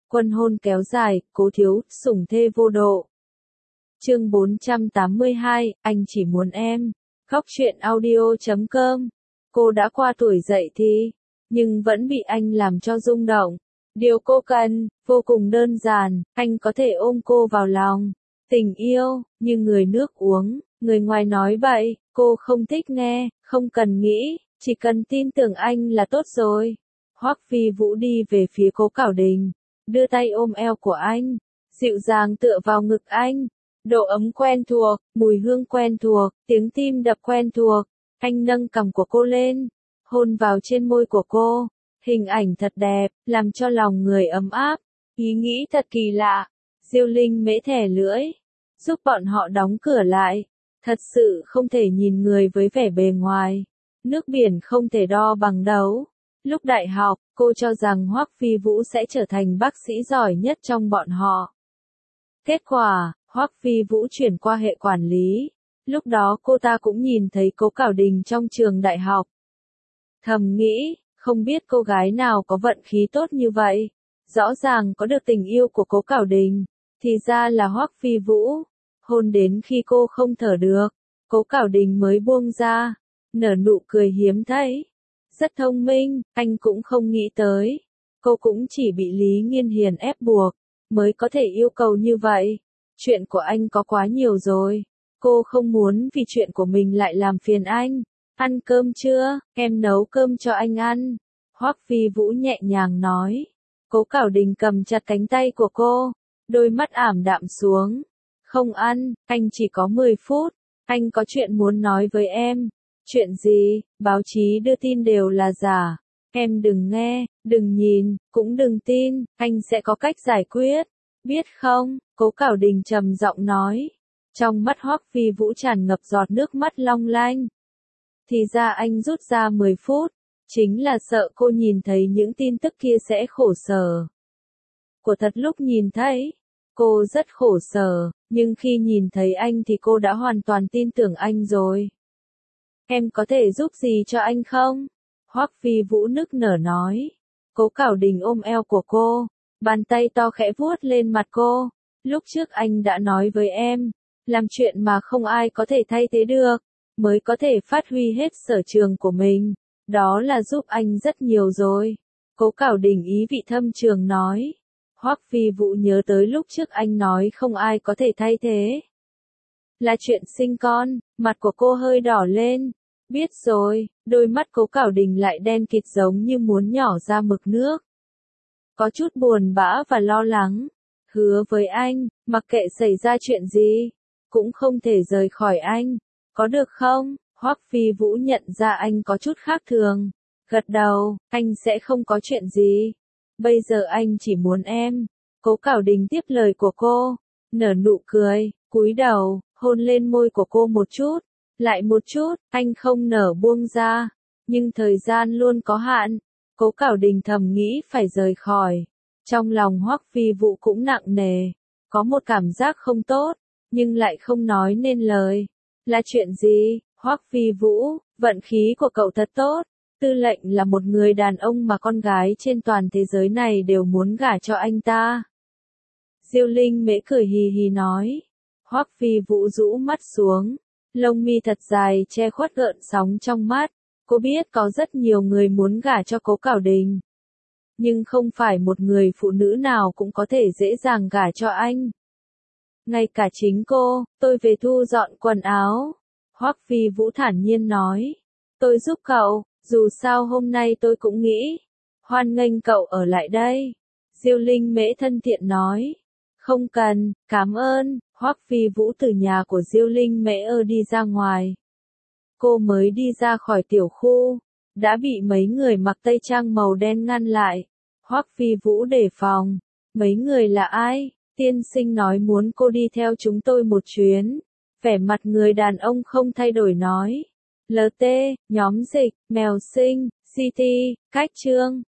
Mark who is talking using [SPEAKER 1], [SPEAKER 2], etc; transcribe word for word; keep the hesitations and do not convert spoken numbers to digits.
[SPEAKER 1] Quân hôn kéo dài, Cố Thiếu, sủng thê vô độ. Chương bốn trăm tám mươi hai, anh chỉ muốn em. Khóc chuyện audio chấm com. Cô đã qua tuổi dậy thì, nhưng vẫn bị anh làm cho rung động. Điều cô cần, vô cùng đơn giản, anh có thể ôm cô vào lòng. Tình yêu, như người nước uống, người ngoài nói bậy, cô không thích nghe, không cần nghĩ, chỉ cần tin tưởng anh là tốt rồi. Hoắc Phi Vũ đi về phía Cố Cảo Đình, đưa tay ôm eo của anh, dịu dàng tựa vào ngực anh. Độ ấm quen thuộc, mùi hương quen thuộc, tiếng tim đập quen thuộc. Anh nâng cằm của cô lên, hôn vào trên môi của cô. Hình ảnh thật đẹp, làm cho lòng người ấm áp. Ý nghĩ thật kỳ lạ. Diêu Linh mễ thẻ lưỡi, giúp bọn họ đóng cửa lại. Thật sự không thể nhìn người với vẻ bề ngoài. Nước biển không thể đo bằng đấu. Lúc đại học, cô cho rằng Hoắc Phi Vũ sẽ trở thành bác sĩ giỏi nhất trong bọn họ. Kết quả, Hoắc Phi Vũ chuyển qua hệ quản lý. Lúc đó cô ta cũng nhìn thấy Cố Cảo Đình trong trường đại học. Thầm nghĩ, không biết cô gái nào có vận khí tốt như vậy. Rõ ràng có được tình yêu của Cố Cảo Đình, thì ra là Hoắc Phi Vũ. Hôn đến khi cô không thở được, Cố Cảo Đình mới buông ra, nở nụ cười hiếm thấy. Rất thông minh, anh cũng không nghĩ tới. Cô cũng chỉ bị Lý Nghiên Hiền ép buộc, mới có thể yêu cầu như vậy. Chuyện của anh có quá nhiều rồi. Cô không muốn vì chuyện của mình lại làm phiền anh. Ăn cơm chưa? Em nấu cơm cho anh ăn. Hoắc Phi Vũ nhẹ nhàng nói. Cố Cảo Đình cầm chặt cánh tay của cô, đôi mắt ảm đạm xuống. Không ăn, anh chỉ có mười phút. Anh có chuyện muốn nói với em. Chuyện gì? Báo chí đưa tin đều là giả. Em đừng nghe, đừng nhìn, cũng đừng tin, anh sẽ có cách giải quyết. Biết không? Cố Cảo Đình trầm giọng nói. Trong mắt Hoắc Phi Vũ tràn ngập giọt nước mắt long lanh. Thì ra anh rút ra mười phút, chính là sợ cô nhìn thấy những tin tức kia sẽ khổ sở. Của thật lúc nhìn thấy, cô rất khổ sở, nhưng khi nhìn thấy anh thì cô đã hoàn toàn tin tưởng anh rồi. Em có thể giúp gì cho anh không? Hoắc Phi Vũ nức nở nói. Cố Cảo Đình ôm eo của cô, bàn tay to khẽ vuốt lên mặt cô. Lúc trước anh đã nói với em, làm chuyện mà không ai có thể thay thế được, mới có thể phát huy hết sở trường của mình. Đó là giúp anh rất nhiều rồi. Cố Cảo Đình ý vị thâm trường nói. Hoắc Phi Vũ nhớ tới lúc trước anh nói không ai có thể thay thế. Là chuyện sinh con, mặt của cô hơi đỏ lên. Biết rồi, đôi mắt Cố Cảo Đình lại đen kịt giống như muốn nhỏ ra mực nước. Có chút buồn bã và lo lắng. Hứa với anh, mặc kệ xảy ra chuyện gì, cũng không thể rời khỏi anh. Có được không? Hoắc Phi Vũ nhận ra anh có chút khác thường. Gật đầu, anh sẽ không có chuyện gì. Bây giờ anh chỉ muốn em. Cố Cảo Đình tiếp lời của cô, nở nụ cười, cúi đầu, hôn lên môi của cô một chút. Lại một chút, anh không nở buông ra. Nhưng thời gian luôn có hạn. Cố Cảo Đình thầm nghĩ phải rời khỏi. Trong lòng Hoắc Phi Vũ cũng nặng nề. Có một cảm giác không tốt, nhưng lại không nói nên lời. Là chuyện gì? Hoắc Phi Vũ, vận khí của cậu thật tốt. Tư lệnh là một người đàn ông mà con gái trên toàn thế giới này đều muốn gả cho anh ta. Diêu Linh mễ cười hì hì nói. Hoắc Phi Vũ rũ mắt xuống. Lông mi thật dài che khuất gợn sóng trong mắt. Cô biết có rất nhiều người muốn gả cho Cố Cảo Đình. Nhưng không phải một người phụ nữ nào cũng có thể dễ dàng gả cho anh. Ngay cả chính cô, tôi về thu dọn quần áo. Hoắc Phi Vũ thản nhiên nói. Tôi giúp cậu, dù sao hôm nay tôi cũng nghĩ. Hoan nghênh cậu ở lại đây. Diêu Linh mễ thân thiện nói. Không cần, cảm ơn. Hoắc Phi Vũ từ nhà của Diêu Linh mễ ơ đi ra ngoài. Cô mới đi ra khỏi tiểu khu, đã bị mấy người mặc tây trang màu đen ngăn lại. Hoắc Phi Vũ đề phòng. Mấy người là ai? Tiên sinh nói muốn cô đi theo chúng tôi một chuyến. Vẻ mặt người đàn ông không thay đổi nói. lờ tê, nhóm dịch, mèo sinh, xê tê, cách trương.